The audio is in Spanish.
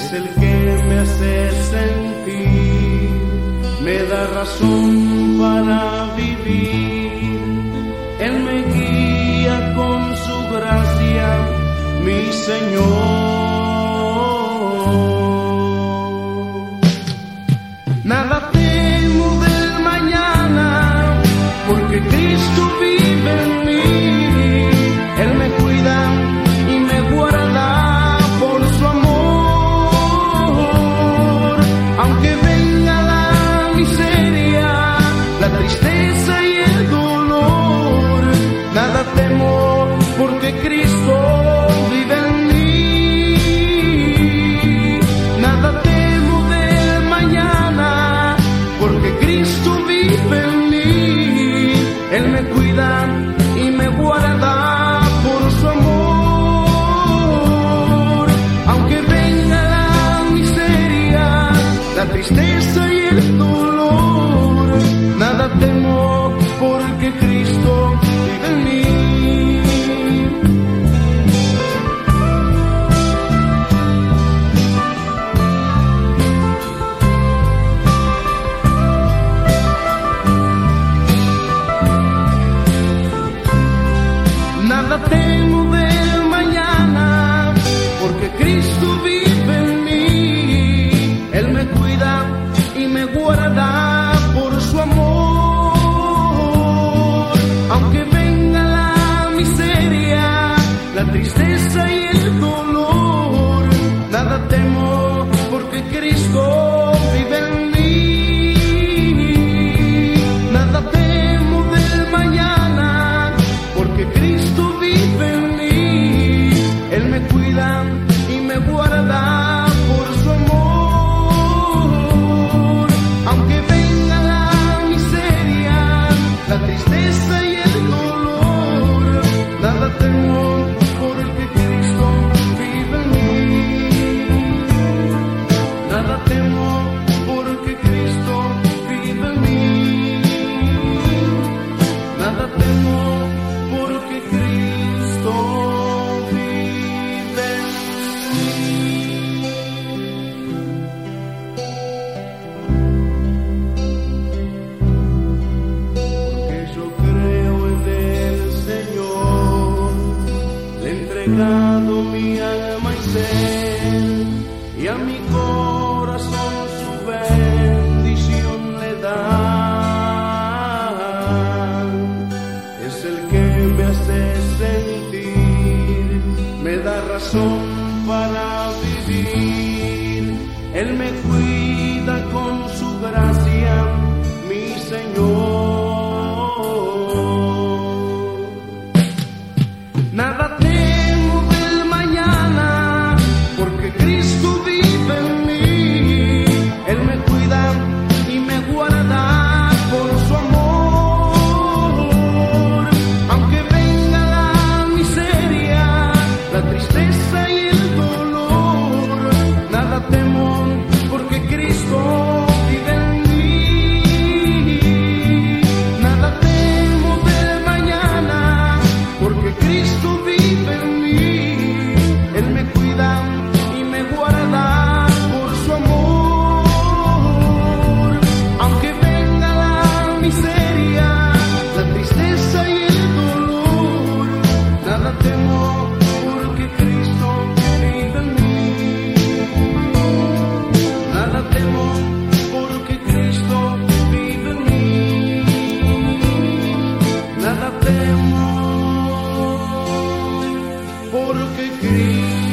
es el que me hace sentir, me da razón para vivir. Él me guía con su gracia, mi Señor. Nada temo del mañana, porque Cristo vive en mí. Él me cuida y me guarda por su amor. Aunque venga la miseria, la tristeza y el dolor, nada temo porque Cristo vive en mí. Nada temo del mañana, porque Cristo vive en mí. Él me cuida y me guarda por su amor. Aunque venga la miseria, la tristeza y el dolor, nada temo porque Cristo vive en mí. Nada temo del mañana, porque Cristo vive en mí. Él me cuida y me guarda por su amor. Aunque venga la miseria, la tristeza y el dolor, nada temo porque Cristo vive en mí. Nada temo del mañana, porque Cristo vive en mí. Él me cuida y me guarda por su amor. Aunque venga la miseria, la tristeza y el dolor, nada temo porque Cristo vive en mí. Nada temo porque Cristo vive en mí. Nada temo porque Cristo vive en mí. Porque yo creo en el Señor, le he entregado mi alma y ser, y a mi corazón su bendición le da. Es el que me hace sentir, me da razón para vivir. Él me cuida con su gracia, mi Señor. Nada temo del mañana, porque Cristo vive en mí. Él me cuida y me guarda por su amor. Aunque venga la miseria, la tristeza y el dolor, nada temo porque Cristo vive en mí. Nada temo del mañana, porque Cristo vive en mí. Él me cuida y me guarda por su amor. Aunque venga la miseria, la tristeza y el dolor, nada temo porque Cristo vive en mí. Nada temo porque Cristo vive en mí. Nada temo porque Cristo